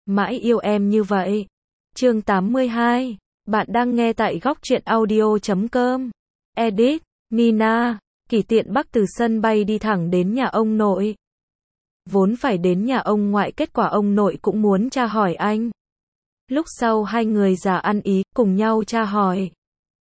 mãi yêu em như vậy. Chương 82. Bạn đang nghe tại góc truyện audio.com. Edit, Nina. Kỷ Tiện Bắc từ sân bay đi thẳng đến nhà ông nội. Vốn phải đến nhà ông ngoại, kết quả ông nội cũng muốn tra hỏi anh. Lúc sau hai người già ăn ý, cùng nhau tra hỏi.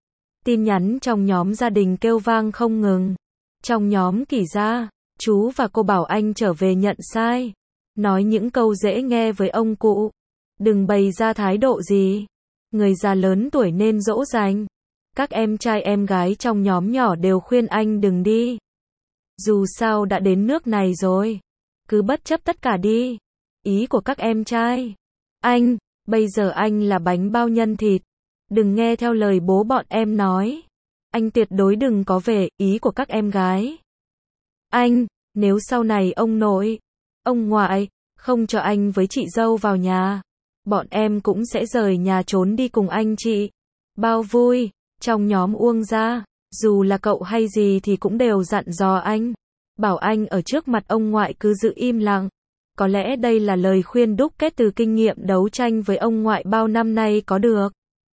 Tin nhắn trong nhóm gia đình kêu vang không ngừng. Trong nhóm Kỷ gia, chú và cô bảo anh trở về nhận sai. Nói những câu dễ nghe với ông cụ. Đừng bày ra thái độ gì. Người già lớn tuổi nên dỗ dành. Các em trai em gái trong nhóm nhỏ đều khuyên anh đừng đi. Dù sao đã đến nước này rồi. Cứ bất chấp tất cả đi. Ý của các em trai. Anh, bây giờ anh là bánh bao nhân thịt. Đừng nghe theo lời bố bọn em nói. Anh tuyệt đối đừng có về, ý của các em gái. Anh, nếu sau này ông nội, ông ngoại, không cho anh với chị dâu vào nhà, bọn em cũng sẽ rời nhà trốn đi cùng anh chị. Bao vui, trong nhóm Uông gia, dù là cậu hay gì thì cũng đều dặn dò anh. Bảo anh ở trước mặt ông ngoại cứ giữ im lặng. Có lẽ đây là lời khuyên đúc kết từ kinh nghiệm đấu tranh với ông ngoại bao năm nay có được.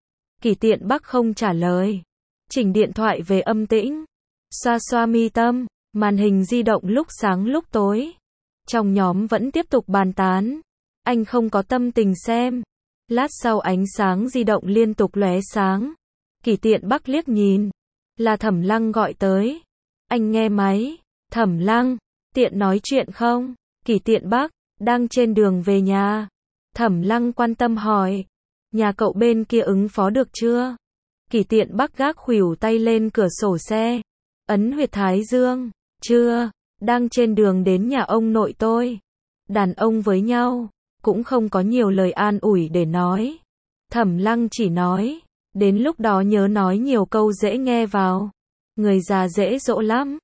Kỷ Tiện Bắc không trả lời. Chỉnh điện thoại về âm tĩnh. Xoa xoa mi tâm, màn hình di động lúc sáng lúc tối. Trong nhóm vẫn tiếp tục bàn tán. Anh không có tâm tình xem. Lát sau ánh sáng di động liên tục lóe sáng. Kỷ Tiện Bắc liếc nhìn. Là Thẩm Lăng gọi tới. Anh nghe máy. Thẩm Lăng, tiện nói chuyện không? Kỷ Tiện Bắc, đang trên đường về nhà. Thẩm Lăng quan tâm hỏi. Nhà cậu bên kia ứng phó được chưa? Kỷ Tiện Bắc gác khuỷu tay lên cửa sổ xe. Ấn huyệt thái dương. Chưa, đang trên đường đến nhà ông nội tôi. Đàn ông với nhau, cũng không có nhiều lời an ủi để nói. Thẩm Lăng chỉ nói, đến lúc đó nhớ nói nhiều câu dễ nghe vào. Người già dễ dỗ lắm.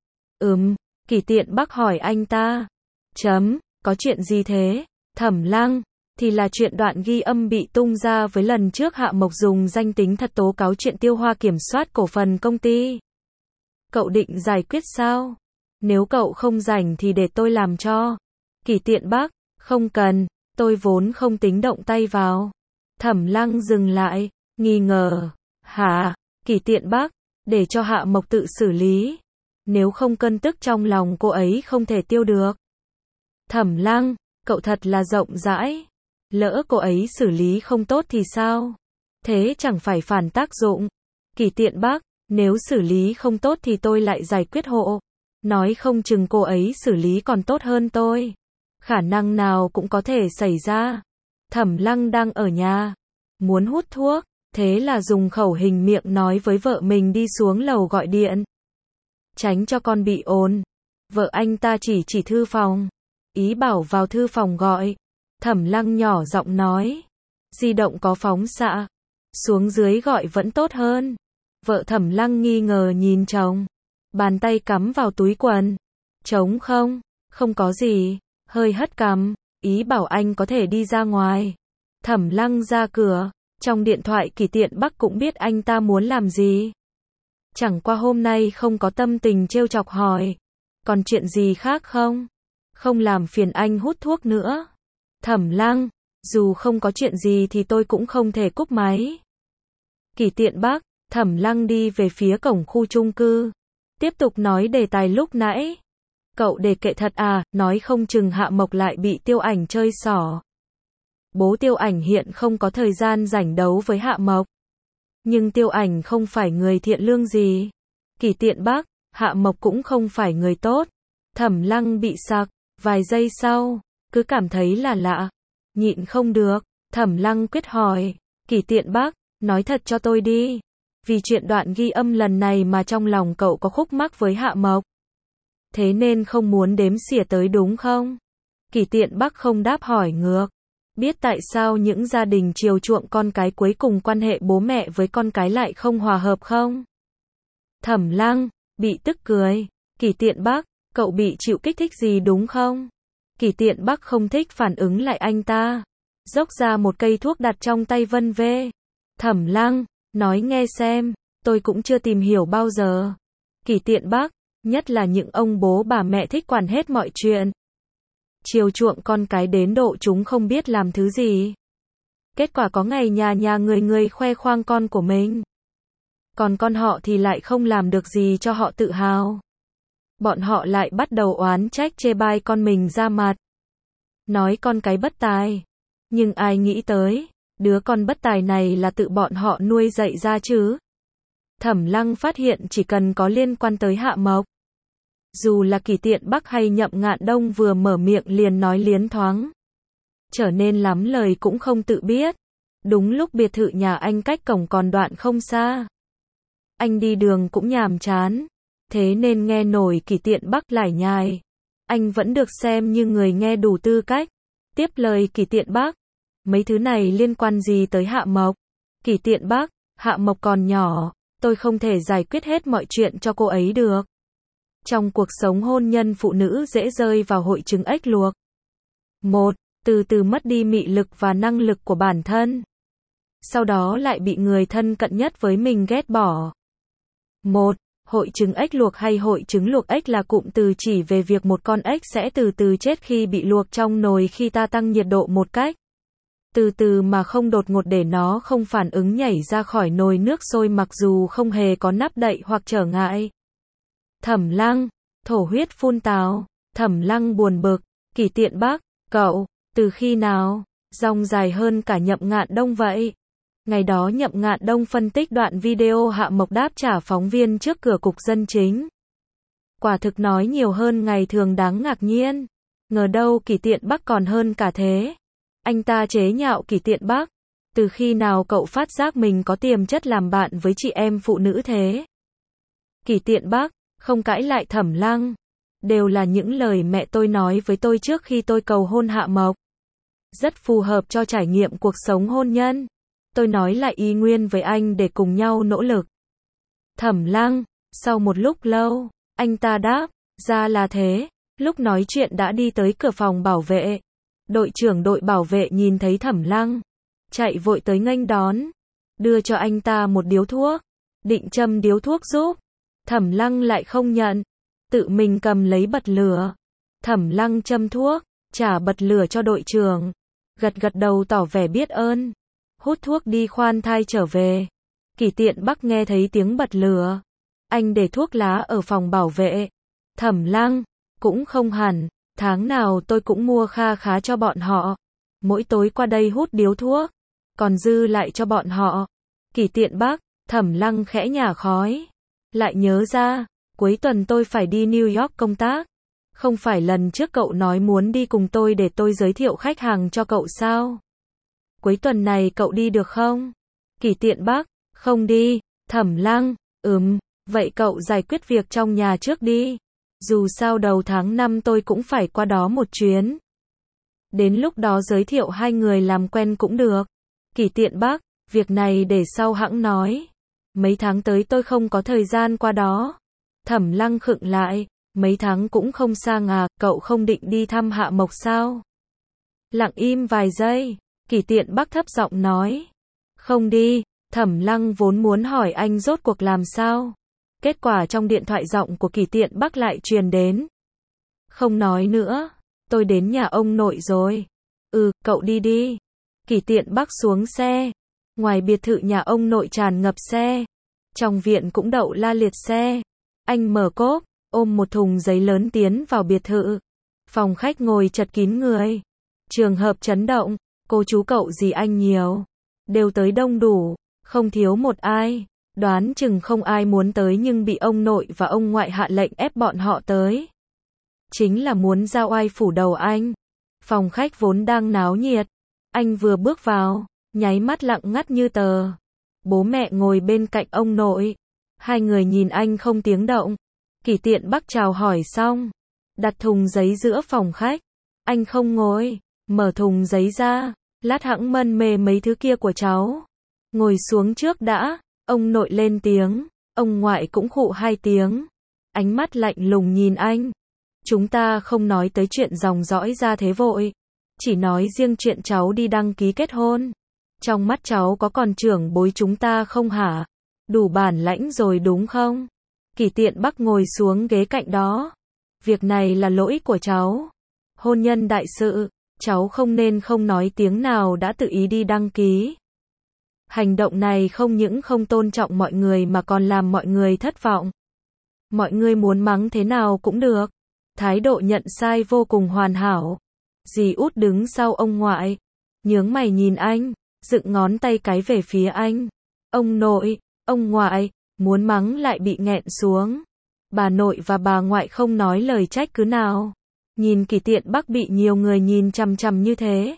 Kỷ Tiện Bắc hỏi anh ta. Có chuyện gì thế? Thẩm Lăng, thì là chuyện đoạn ghi âm bị tung ra với lần trước Hạ Mộc dùng danh tính thật tố cáo chuyện Tiêu Hoa kiểm soát cổ phần công ty. Cậu định giải quyết sao? Nếu cậu không rảnh thì để tôi làm cho. Kỷ Tiện Bắc, không cần, tôi vốn không tính động tay vào. Thẩm Lăng dừng lại, nghi ngờ. Hả? Kỷ Tiện Bắc, để cho Hạ Mộc tự xử lý. Nếu không cơn tức trong lòng cô ấy không thể tiêu được. Thẩm Lăng, cậu thật là rộng rãi. Lỡ cô ấy xử lý không tốt thì sao? Thế chẳng phải phản tác dụng. Kỷ Tiện Bắc, nếu xử lý không tốt thì tôi lại giải quyết hộ. Nói không chừng cô ấy xử lý còn tốt hơn tôi. Khả năng nào cũng có thể xảy ra. Thẩm Lăng đang ở nhà. Muốn hút thuốc. Thế là dùng khẩu hình miệng nói với vợ mình đi xuống lầu gọi điện. Tránh cho con bị ồn. Vợ anh ta chỉ thư phòng. Ý bảo vào thư phòng gọi. Thẩm Lăng nhỏ giọng nói. Di động có phóng xạ. Xuống dưới gọi vẫn tốt hơn. Vợ Thẩm Lăng nghi ngờ nhìn chồng. Bàn tay cắm vào túi quần. Trống không? Không có gì. Hơi hất cằm. Ý bảo anh có thể đi ra ngoài. Thẩm Lăng ra cửa. Trong điện thoại Kỷ Tiện Bắc cũng biết anh ta muốn làm gì. Chẳng qua hôm nay không có tâm tình trêu chọc hỏi. Còn chuyện gì khác không? Không làm phiền anh hút thuốc nữa. Thẩm Lăng, dù không có chuyện gì thì tôi cũng không thể cúp máy. Kỷ Tiện Bắc, Thẩm Lăng đi về phía cổng khu chung cư. Tiếp tục nói đề tài lúc nãy. Cậu đề kệ thật à, nói không chừng Hạ Mộc lại bị Tiêu Ảnh chơi xỏ. Bố Tiêu Ảnh hiện không có thời gian rảnh đấu với Hạ Mộc. Nhưng Tiêu Ảnh không phải người thiện lương gì. Kỷ Tiện Bắc, Hạ Mộc cũng không phải người tốt. Thẩm Lăng bị sặc, vài giây sau, cứ cảm thấy là lạ. Nhịn không được, Thẩm Lăng quyết hỏi. Kỷ Tiện Bắc, nói thật cho tôi đi. Vì chuyện đoạn ghi âm lần này mà trong lòng cậu có khúc mắc với Hạ Mộc. Thế nên không muốn đếm xỉa tới đúng không? Kỷ Tiện Bắc không đáp hỏi ngược. Biết tại sao những gia đình chiều chuộng con cái cuối cùng quan hệ bố mẹ với con cái lại không hòa hợp không? Thẩm Lăng, bị tức cười. Kỷ Tiện Bắc, cậu bị chịu kích thích gì đúng không? Kỷ Tiện Bắc không thích phản ứng lại anh ta. Dốc ra một cây thuốc đặt trong tay vân vê. Thẩm Lăng, nói nghe xem, tôi cũng chưa tìm hiểu bao giờ. Kỷ Tiện Bắc, nhất là những ông bố bà mẹ thích quản hết mọi chuyện. chiều chuộng con cái đến độ chúng không biết làm thứ gì. Kết quả có ngày nhà nhà người người khoe khoang con của mình. Còn con họ thì lại không làm được gì cho họ tự hào. Bọn họ lại bắt đầu oán trách chê bai con mình ra mặt. Nói con cái bất tài. Nhưng ai nghĩ tới, đứa con bất tài này là tự bọn họ nuôi dạy ra chứ. Thẩm Lăng phát hiện chỉ cần có liên quan tới Hạ Mộc. Dù là Kỷ Tiện Bắc hay Nhậm Ngạn Đông vừa mở miệng liền nói liến thoáng. Trở nên lắm lời cũng không tự biết. Đúng lúc biệt thự nhà anh cách cổng còn đoạn không xa. Anh đi đường cũng nhàm chán. Thế nên nghe nổi Kỷ Tiện Bắc lải nhải. Anh vẫn được xem như người nghe đủ tư cách. Tiếp lời Kỷ Tiện Bắc. Mấy thứ này liên quan gì tới Hạ Mộc? Kỷ Tiện Bắc, Hạ Mộc còn nhỏ. Tôi không thể giải quyết hết mọi chuyện cho cô ấy được. Trong cuộc sống hôn nhân phụ nữ dễ rơi vào hội chứng ếch luộc. 1. Từ từ mất đi mị lực và năng lực của bản thân. Sau đó lại bị người thân cận nhất với mình ghét bỏ. 1. Hội chứng ếch luộc hay hội chứng luộc ếch là cụm từ chỉ về việc một con ếch sẽ từ từ chết khi bị luộc trong nồi khi ta tăng nhiệt độ một cách từ từ mà không đột ngột để nó không phản ứng nhảy ra khỏi nồi nước sôi mặc dù không hề có nắp đậy hoặc trở ngại. Thẩm Lăng, thổ huyết phun tào. Thẩm Lăng buồn bực. Kỷ Tiện Bắc, cậu, từ khi nào, dòng dài hơn cả Nhậm Ngạn Đông vậy? Ngày đó Nhậm Ngạn Đông phân tích đoạn video Hạ Mộc đáp trả phóng viên trước cửa cục dân chính. Quả thực nói nhiều hơn ngày thường đáng ngạc nhiên. Ngờ đâu Kỷ Tiện Bắc còn hơn cả thế. Anh ta chế nhạo Kỷ Tiện Bắc. Từ khi nào cậu phát giác mình có tiềm chất làm bạn với chị em phụ nữ thế? Kỷ Tiện Bắc, không cãi lại Thẩm Lăng. Đều là những lời mẹ tôi nói với tôi trước khi tôi cầu hôn Hạ Mộc. Rất phù hợp cho trải nghiệm cuộc sống hôn nhân. Tôi nói lại y nguyên với anh để cùng nhau nỗ lực. Thẩm Lăng, sau một lúc lâu, anh ta đáp, ra là thế. Lúc nói chuyện đã đi tới cửa phòng bảo vệ. Đội trưởng đội bảo vệ nhìn thấy Thẩm Lăng, chạy vội tới nghênh đón, đưa cho anh ta một điếu thuốc, định châm điếu thuốc giúp. Thẩm Lăng lại không nhận, tự mình cầm lấy bật lửa. Thẩm Lăng châm thuốc, trả bật lửa cho đội trưởng, gật gật đầu tỏ vẻ biết ơn, hút thuốc đi khoan thai trở về. Kỷ Tiện Bắc nghe thấy tiếng bật lửa, anh để thuốc lá ở phòng bảo vệ. Thẩm Lăng, cũng không hẳn, tháng nào tôi cũng mua kha khá cho bọn họ, mỗi tối qua đây hút điếu thuốc, còn dư lại cho bọn họ. Kỷ Tiện Bắc, Thẩm Lăng khẽ nhả khói, lại nhớ ra, cuối tuần tôi phải đi New York công tác. Không phải lần trước cậu nói muốn đi cùng tôi để tôi giới thiệu khách hàng cho cậu sao? Cuối tuần này cậu đi được không? Kỷ Tiện Bắc, không đi. Thẩm Lăng, vậy cậu giải quyết việc trong nhà trước đi. Dù sao đầu tháng 5 tôi cũng phải qua đó một chuyến. Đến lúc đó giới thiệu hai người làm quen cũng được. Kỷ Tiện Bắc, việc này để sau hẵng nói. Mấy tháng tới tôi không có thời gian qua đó. Thẩm Lăng khựng lại, mấy tháng cũng không xa à, cậu không định đi thăm Hạ Mộc sao? Lặng im vài giây, Kỷ Tiện Bắc thấp giọng nói. Không đi. Thẩm Lăng vốn muốn hỏi anh rốt cuộc làm sao. Kết quả trong điện thoại giọng của Kỷ Tiện Bắc lại truyền đến. Không nói nữa, tôi đến nhà ông nội rồi. Cậu đi đi. Kỷ Tiện Bắc xuống xe. Ngoài biệt thự nhà ông nội tràn ngập xe. Trong viện cũng đậu la liệt xe. Anh mở cốp, ôm một thùng giấy lớn tiến vào biệt thự. Phòng khách ngồi chật kín người. Trường hợp chấn động, cô chú cậu dì anh nhiều. Đều tới đông đủ, không thiếu một ai. Đoán chừng không ai muốn tới nhưng bị ông nội và ông ngoại hạ lệnh ép bọn họ tới. Chính là muốn giao oai phủ đầu anh. Phòng khách vốn đang náo nhiệt. Anh vừa bước vào, nháy mắt lặng ngắt như tờ. Bố mẹ ngồi bên cạnh ông nội. Hai người nhìn anh không tiếng động. Kỷ Tiện Bắc chào hỏi xong, đặt thùng giấy giữa phòng khách. Anh không ngồi, mở thùng giấy ra, lát hẵng mân mê mấy thứ kia của cháu. Ngồi xuống trước đã. Ông nội lên tiếng, ông ngoại cũng khụ hai tiếng. Ánh mắt lạnh lùng nhìn anh. Chúng ta không nói tới chuyện dòng dõi ra thế vội. Chỉ nói riêng chuyện cháu đi đăng ký kết hôn. Trong mắt cháu có còn trưởng bối chúng ta không hả? Đủ bản lãnh rồi đúng không? Kỷ Tiện Bắc ngồi xuống ghế cạnh đó. Việc này là lỗi của cháu. hôn nhân đại sự, cháu không nên không nói tiếng nào đã tự ý đi đăng ký. Hành động này không những không tôn trọng mọi người mà còn làm mọi người thất vọng. Mọi người muốn mắng thế nào cũng được. Thái độ nhận sai vô cùng hoàn hảo. Dì Út đứng sau ông ngoại, nhướng mày nhìn anh, dựng ngón tay cái về phía anh. Ông nội, ông ngoại, muốn mắng lại bị nghẹn xuống. Bà nội và bà ngoại không nói lời trách cứ nào. Nhìn Kỷ Tiện Bắc bị nhiều người nhìn chằm chằm như thế,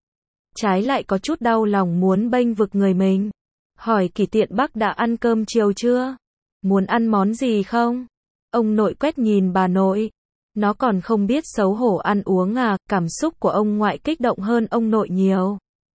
trái lại có chút đau lòng muốn bênh vực người mình. Hỏi Kỷ Tiện Bắc đã ăn cơm chiều chưa? Muốn ăn món gì không? Ông nội quét nhìn bà nội. Nó còn không biết xấu hổ ăn uống à? Cảm xúc của ông ngoại kích động hơn ông nội nhiều.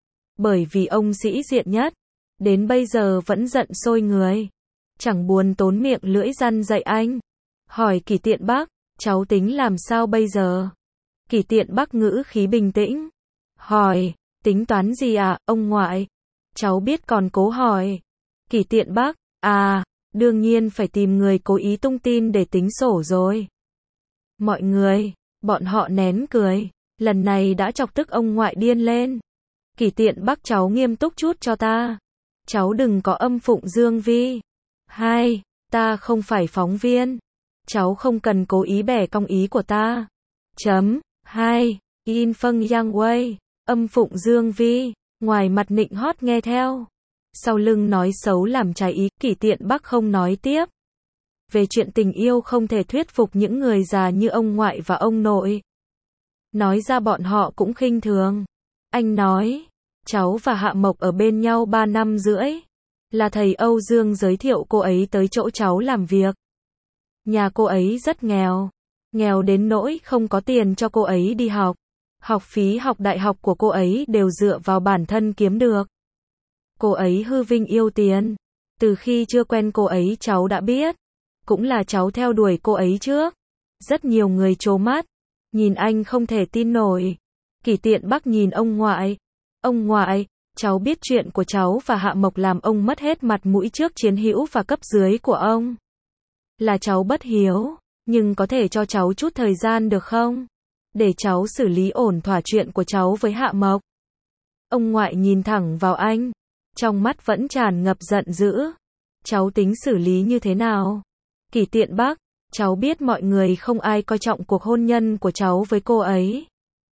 Bởi vì ông sĩ diện nhất, đến bây giờ vẫn giận sôi người. Chẳng buồn tốn miệng lưỡi răn dạy anh. Hỏi Kỷ Tiện Bắc, cháu tính làm sao bây giờ? Kỷ Tiện Bắc ngữ khí bình tĩnh. Hỏi, tính toán gì à, ông ngoại? Cháu biết còn cố hỏi. Kỷ Tiện Bắc, à, đương nhiên phải tìm người cố ý tung tin để tính sổ rồi. Mọi người, bọn họ nén cười. Lần này đã chọc tức ông ngoại điên lên. Kỷ Tiện Bắc, cháu nghiêm túc chút cho ta. Cháu đừng có âm phụng Dương Vi. Hai, ta không phải phóng viên. Cháu không cần cố ý bẻ cong ý của ta. Chấm. Hai, In Phân Yang Wei. Âm phụng Dương Vi. Ngoài mặt nịnh hót nghe theo, sau lưng nói xấu làm trái ý. Kỷ Tiện Bắc không nói tiếp. Về chuyện tình yêu không thể thuyết phục những người già như ông ngoại và ông nội. Nói ra bọn họ cũng khinh thường. Anh nói, cháu và Hạ Mộc ở bên nhau 3 năm rưỡi. Là thầy Âu Dương giới thiệu cô ấy tới chỗ cháu làm việc. Nhà cô ấy rất nghèo. Nghèo đến nỗi không có tiền cho cô ấy đi học. Học phí học đại học của cô ấy đều dựa vào bản thân kiếm được. Cô ấy hư vinh yêu tiền. Từ khi chưa quen cô ấy cháu đã biết. Cũng là cháu theo đuổi cô ấy trước. Rất nhiều người trố mắt. Nhìn anh không thể tin nổi. Kỷ Tiện Bắc nhìn ông ngoại. Ông ngoại, cháu biết chuyện của cháu và Hạ Mộc làm ông mất hết mặt mũi trước chiến hữu và cấp dưới của ông. Là cháu bất hiếu, nhưng có thể cho cháu chút thời gian được không? Để cháu xử lý ổn thỏa chuyện của cháu với Hạ Mộc. Ông ngoại nhìn thẳng vào anh, trong mắt vẫn tràn ngập giận dữ. Cháu tính xử lý như thế nào? Kỷ Tiện Bắc, cháu biết mọi người không ai coi trọng cuộc hôn nhân của cháu với cô ấy.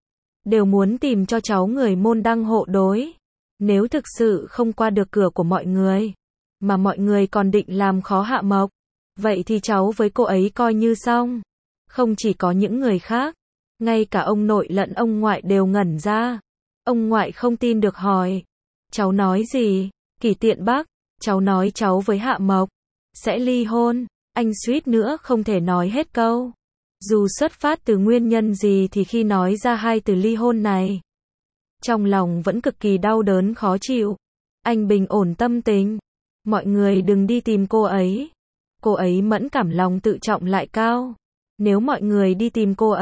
Đều muốn tìm cho cháu người môn đăng hộ đối. Nếu thực sự không qua được cửa của mọi người, mà mọi người còn định làm khó Hạ Mộc, vậy thì cháu với cô ấy coi như xong. Không chỉ có những người khác, ngay cả ông nội lẫn ông ngoại đều ngẩn ra. Ông ngoại không tin được hỏi, cháu nói gì? Kỷ Tiện Bắc, cháu nói cháu với Hạ Mộc sẽ ly hôn. Anh suýt nữa không thể nói hết câu. Dù xuất phát từ nguyên nhân gì thì khi nói ra hai từ ly hôn này, trong lòng vẫn cực kỳ đau đớn khó chịu. Anh bình ổn tâm tình. Mọi người đừng đi tìm cô ấy. Cô ấy mẫn cảm, lòng tự trọng lại cao. Nếu mọi người đi tìm cô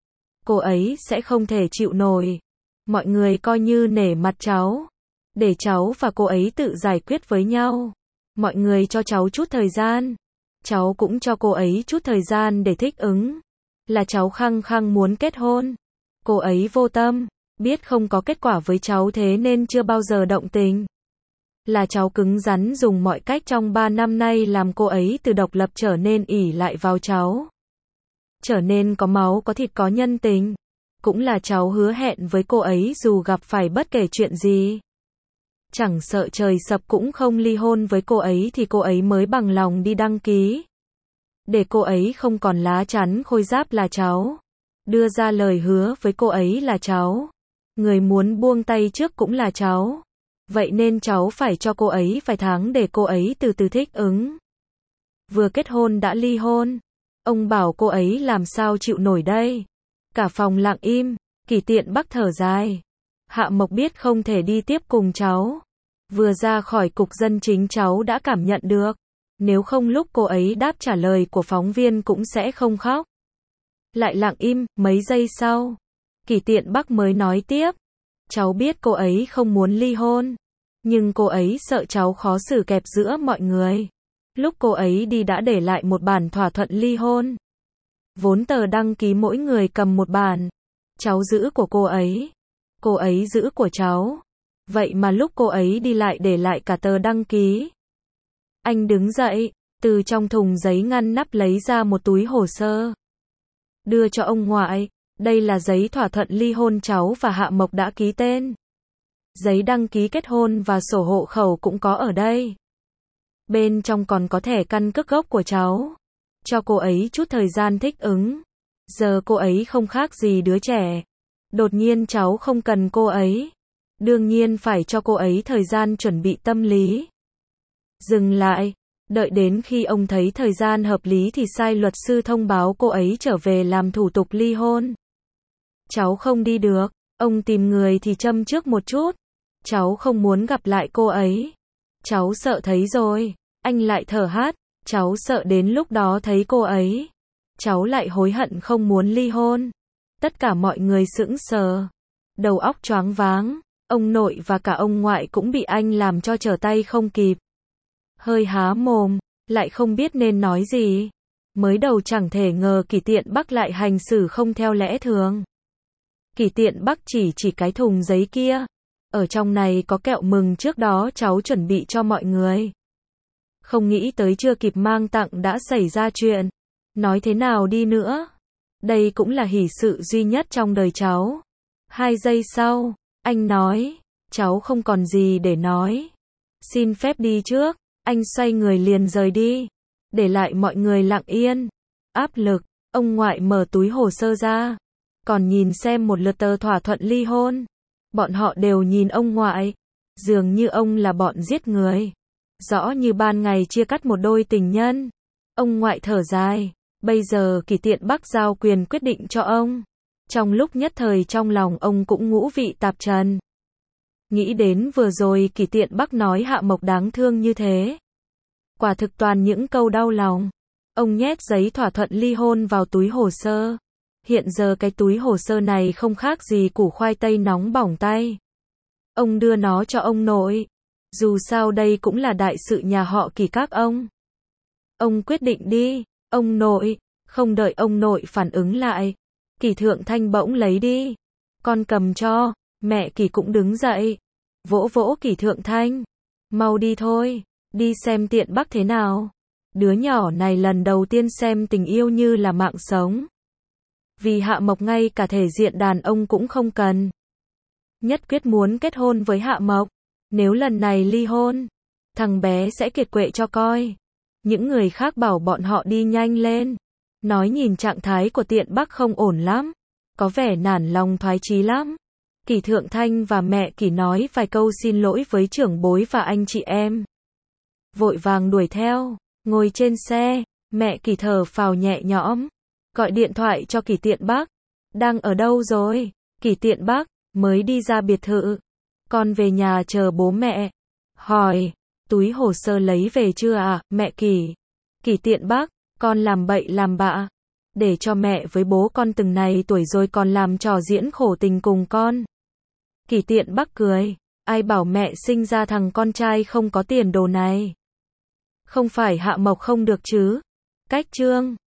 ấy sẽ không thể chịu nổi. Mọi người coi như nể mặt cháu. Để cháu và cô ấy tự giải quyết với nhau. Mọi người cho cháu chút thời gian. Cháu cũng cho cô ấy chút thời gian để thích ứng. Là cháu khăng khăng muốn kết hôn. Cô ấy vô tâm, biết không có kết quả với cháu thế nên chưa bao giờ động tình. Là cháu cứng rắn dùng mọi cách trong 3 năm nay làm cô ấy từ độc lập trở nên ỷ lại vào cháu. Trở nên có máu có thịt có nhân tình. Cũng là cháu hứa hẹn với cô ấy dù gặp phải bất kể chuyện gì. Chẳng sợ trời sập cũng không ly hôn với cô ấy thì cô ấy mới bằng lòng đi đăng ký. Để cô ấy không còn lá chắn khôi giáp là cháu. Đưa ra lời hứa với cô ấy là cháu. Người muốn buông tay trước cũng là cháu. Vậy nên cháu phải cho cô ấy vài tháng để cô ấy từ từ thích ứng. Vừa kết hôn đã ly hôn. Ông bảo cô ấy làm sao chịu nổi đây. Cả phòng lặng im. Kỷ Tiện Bắc thở dài. Hạ Mộc biết không thể đi tiếp cùng cháu. Vừa ra khỏi cục dân chính cháu đã cảm nhận được. Nếu không lúc cô ấy đáp trả lời của phóng viên cũng sẽ không khóc. Lại lặng im, mấy giây sau. Kỷ Tiện Bắc mới nói tiếp. Cháu biết cô ấy không muốn ly hôn. Nhưng cô ấy sợ cháu khó xử kẹp giữa mọi người. Lúc cô ấy đi đã để lại một bản thỏa thuận ly hôn. Vốn tờ đăng ký mỗi người cầm một bản. Cháu giữ của cô ấy giữ của cháu. Vậy mà lúc cô ấy đi lại để lại cả tờ đăng ký. Anh đứng dậy, từ trong thùng giấy ngăn nắp lấy ra một túi hồ sơ. Đưa cho ông ngoại, đây là giấy thỏa thuận ly hôn cháu và Hạ Mộc đã ký tên. Giấy đăng ký kết hôn và sổ hộ khẩu cũng có ở đây. Bên trong còn có thẻ căn cước gốc của cháu. Cho cô ấy chút thời gian thích ứng. Giờ cô ấy không khác gì đứa trẻ. Đột nhiên cháu không cần cô ấy. Đương nhiên phải cho cô ấy thời gian chuẩn bị tâm lý. Dừng lại. Đợi đến khi ông thấy thời gian hợp lý thì sai luật sư thông báo cô ấy trở về làm thủ tục ly hôn. Cháu không đi được. Ông tìm người thì châm trước một chút. Cháu không muốn gặp lại cô ấy. Cháu sợ thấy rồi. Anh lại thở hắt. Cháu sợ đến lúc đó thấy cô ấy. Cháu lại hối hận không muốn ly hôn. Tất cả mọi người sững sờ. Đầu óc choáng váng. Ông nội và cả ông ngoại cũng bị anh làm cho trở tay không kịp. Hơi há mồm, lại không biết nên nói gì. Mới đầu chẳng thể ngờ Kỷ Tiện Bắc lại hành xử không theo lẽ thường. Kỷ Tiện Bắc chỉ cái thùng giấy kia. Ở trong này có kẹo mừng trước đó cháu chuẩn bị cho mọi người. Không nghĩ tới chưa kịp mang tặng đã xảy ra chuyện. Nói thế nào đi nữa? Đây cũng là hỷ sự duy nhất trong đời cháu. 2 giây sau, anh nói, cháu không còn gì để nói. Xin phép đi trước. Anh xoay người liền rời đi. Để lại mọi người lặng yên. Áp lực, ông ngoại mở túi hồ sơ ra. Còn nhìn xem một lượt tờ thỏa thuận ly hôn. Bọn họ đều nhìn ông ngoại. Dường như ông là bọn giết người. Rõ như ban ngày chia cắt một đôi tình nhân. Ông ngoại thở dài. Bây giờ Kỷ Tiện Bắc giao quyền quyết định cho ông. Trong lúc nhất thời trong lòng ông cũng ngũ vị tạp trần. Nghĩ đến vừa rồi Kỷ Tiện Bắc nói Hạ Mộc đáng thương như thế. Quả thực toàn những câu đau lòng. Ông nhét giấy thỏa thuận ly hôn vào túi hồ sơ. Hiện giờ cái túi hồ sơ này không khác gì củ khoai tây nóng bỏng tay. Ông đưa nó cho ông nội. Dù sao đây cũng là đại sự nhà họ Kỷ các ông. Ông quyết định đi, ông nội. Không đợi ông nội phản ứng lại. Kỷ Thượng Thanh bỗng lấy đi. Con cầm cho. Mẹ Kỷ cũng đứng dậy. Vỗ vỗ Kỷ Thượng Thanh. Mau đi thôi. Đi xem Tiện Bắc thế nào. Đứa nhỏ này lần đầu tiên xem tình yêu như là mạng sống. Vì Hạ Mộc ngay cả thể diện đàn ông cũng không cần. Nhất quyết muốn kết hôn với Hạ Mộc. Nếu lần này ly hôn, thằng bé sẽ kiệt quệ cho coi. Những người khác bảo bọn họ đi nhanh lên. Nói nhìn trạng thái của Tiện Bắc không ổn lắm. Có vẻ nản lòng thoái chí lắm. Kỷ Thượng Thanh và mẹ Kỷ nói vài câu xin lỗi với trưởng bối và anh chị em. Vội vàng đuổi theo. Ngồi trên xe, mẹ Kỷ thở phào nhẹ nhõm. Gọi điện thoại cho Kỷ Tiện Bắc. Đang ở đâu rồi? Kỷ Tiện Bắc, mới đi ra biệt thự. Con về nhà chờ bố mẹ. Hỏi, túi hồ sơ lấy về chưa à, mẹ Kỷ? Kỷ Tiện Bắc, con làm bậy làm bạ. Để cho mẹ với bố con từng này tuổi rồi còn làm trò diễn khổ tình cùng con. Kỷ Tiện Bắc cười. Ai bảo mẹ sinh ra thằng con trai không có tiền đồ này. Không phải Hạ Mộc không được chứ. Cách chương